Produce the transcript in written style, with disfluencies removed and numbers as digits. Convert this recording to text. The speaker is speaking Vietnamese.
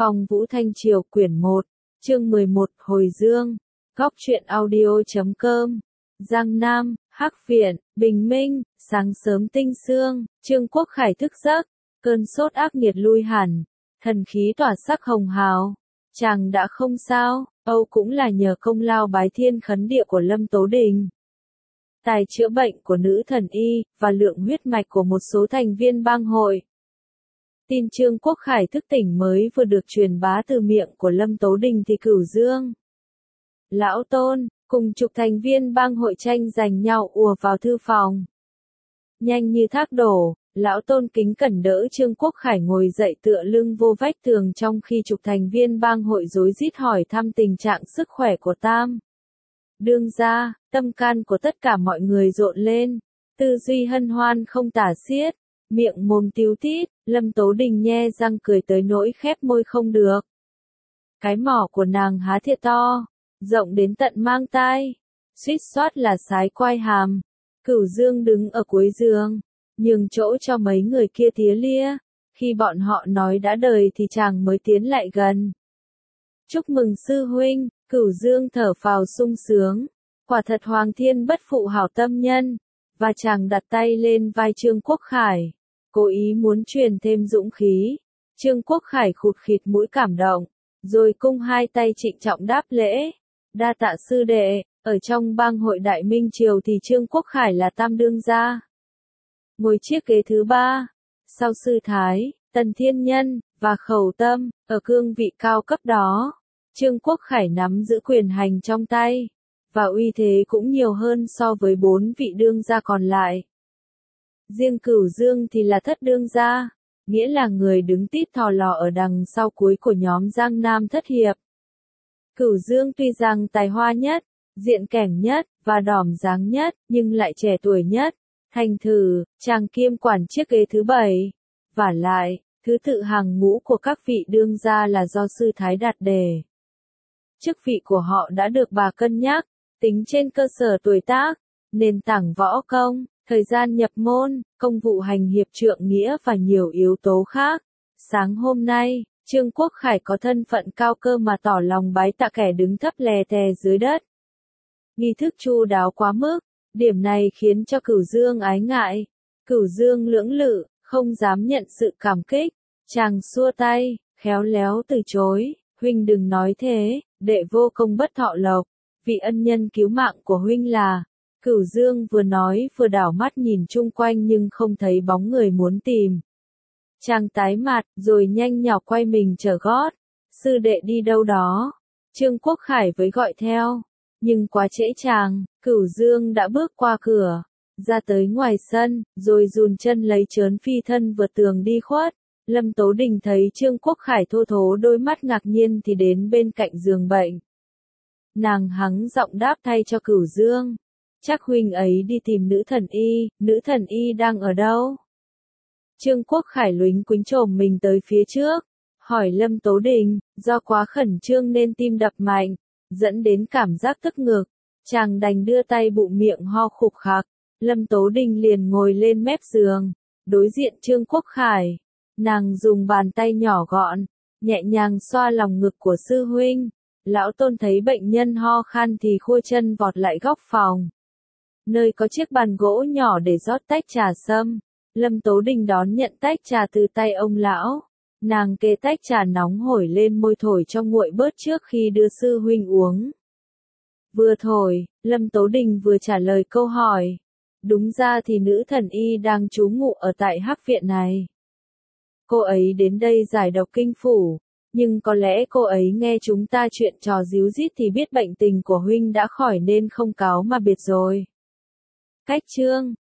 Phong Vũ Thanh Triều quyển 1, chương 11 Hồi Dương, Góc truyện audio.com, Giang Nam, Hắc Viện, Bình Minh, sáng sớm tinh sương, Trương Quốc Khải thức giấc, cơn sốt ác nghiệt lui hẳn, thần khí tỏa sắc hồng hào. Chàng đã không sao, Âu cũng là nhờ công lao bái thiên khấn địa của Lâm Tố Đình. Tài chữa bệnh của nữ thần y, và lượng huyết mạch của một số thành viên bang hội. Tin Trương Quốc Khải thức tỉnh mới vừa được truyền bá từ miệng của Lâm Tố Đình thì Cửu Dương, Lão Tôn, cùng chục thành viên bang hội tranh giành nhau ùa vào thư phòng. Nhanh như thác đổ, Lão Tôn kính cẩn đỡ Trương Quốc Khải ngồi dậy tựa lưng vô vách tường trong khi chục thành viên bang hội rối rít hỏi thăm tình trạng sức khỏe của Tam. Đương gia, tâm can của tất cả mọi người rộn lên, tư duy hân hoan không tả xiết, miệng mồm tíu tít, Lâm Tố Đình nhe răng cười tới nỗi khép môi không được. Cái mỏ của nàng há thiệt to, rộng đến tận mang tai, suýt soát là sái quai hàm. Cửu Dương đứng ở cuối giường, nhường chỗ cho mấy người kia tía lia, khi bọn họ nói đã đời thì chàng mới tiến lại gần. Chúc mừng sư huynh, Cửu Dương thở phào sung sướng, quả thật Hoàng Thiên bất phụ hảo tâm nhân, và chàng đặt tay lên vai Trương Quốc Khải, cố ý muốn truyền thêm dũng khí. Trương Quốc Khải khụt khịt mũi cảm động, rồi cung hai tay trịnh trọng đáp lễ, đa tạ sư đệ. Ở trong bang hội Đại Minh Triều thì Trương Quốc Khải là tam đương gia, ngồi chiếc ghế thứ ba, sau Sư Thái, Tần Thiên Nhân, và Khẩu Tâm, ở cương vị cao cấp đó. Trương Quốc Khải nắm giữ quyền hành trong tay, và uy thế cũng nhiều hơn so với 4 vị đương gia còn lại. Riêng Cửu Dương thì là thất đương gia, nghĩa là người đứng tít thò lò ở đằng sau cuối của nhóm Giang Nam thất hiệp. Cửu Dương tuy rằng tài hoa nhất, diện kẻng nhất, và đỏm dáng nhất, nhưng lại trẻ tuổi nhất. Thành thử, chàng kiêm quản chiếc ghế thứ 7. Vả lại, thứ tự hàng ngũ của các vị đương gia là do Sư Thái đặt đề. Chức vị của họ đã được bà cân nhắc, tính trên cơ sở tuổi tác, nền tảng võ công, thời gian nhập môn, công vụ hành hiệp trượng nghĩa và nhiều yếu tố khác. Sáng hôm nay, Trương Quốc Khải có thân phận cao cơ mà tỏ lòng bái tạ kẻ đứng thấp lè tè dưới đất. Nghi thức chu đáo quá mức, điểm này khiến cho Cửu Dương ái ngại. Cửu Dương lưỡng lự, không dám nhận sự cảm kích. Chàng xua tay, khéo léo từ chối, huynh đừng nói thế, đệ vô công bất thọ lộc. Vị ân nhân cứu mạng của huynh là. Cửu Dương vừa nói vừa đảo mắt nhìn chung quanh nhưng không thấy bóng người muốn tìm. Chàng tái mặt, rồi nhanh nhỏ quay mình trở gót. Sư đệ đi đâu đó? Trương Quốc Khải với gọi theo. Nhưng quá trễ chàng, Cửu Dương đã bước qua cửa, ra tới ngoài sân, rồi dùn chân lấy trớn phi thân vượt tường đi khuất. Lâm Tố Đình thấy Trương Quốc Khải thô thố đôi mắt ngạc nhiên thì đến bên cạnh giường bệnh. Nàng hắng giọng đáp thay cho Cửu Dương. Chắc huynh ấy đi tìm nữ thần y đang ở đâu? Trương Quốc Khải lúnh quính chồm mình tới phía trước, hỏi Lâm Tố Đình, do quá khẩn trương nên tim đập mạnh, dẫn đến cảm giác tức ngực, chàng đành đưa tay bụng miệng ho khục khạc. Lâm Tố Đình liền ngồi lên mép giường, đối diện Trương Quốc Khải, nàng dùng bàn tay nhỏ gọn, nhẹ nhàng xoa lòng ngực của sư huynh. Lão Tôn thấy bệnh nhân ho khan thì khua chân vọt lại góc phòng, nơi có chiếc bàn gỗ nhỏ để rót tách trà sâm. Lâm Tố Đình đón nhận tách trà từ tay ông lão. Nàng kê tách trà nóng hổi lên môi thổi cho nguội bớt trước khi đưa sư huynh uống. Vừa thổi, Lâm Tố Đình vừa trả lời câu hỏi. Đúng ra thì nữ thần y đang trú ngụ ở tại Hắc Viện này. Cô ấy đến đây giải độc kinh phủ, nhưng có lẽ cô ấy nghe chúng ta chuyện trò díu dít thì biết bệnh tình của huynh đã khỏi nên không cáo mà biệt rồi. Cách chương,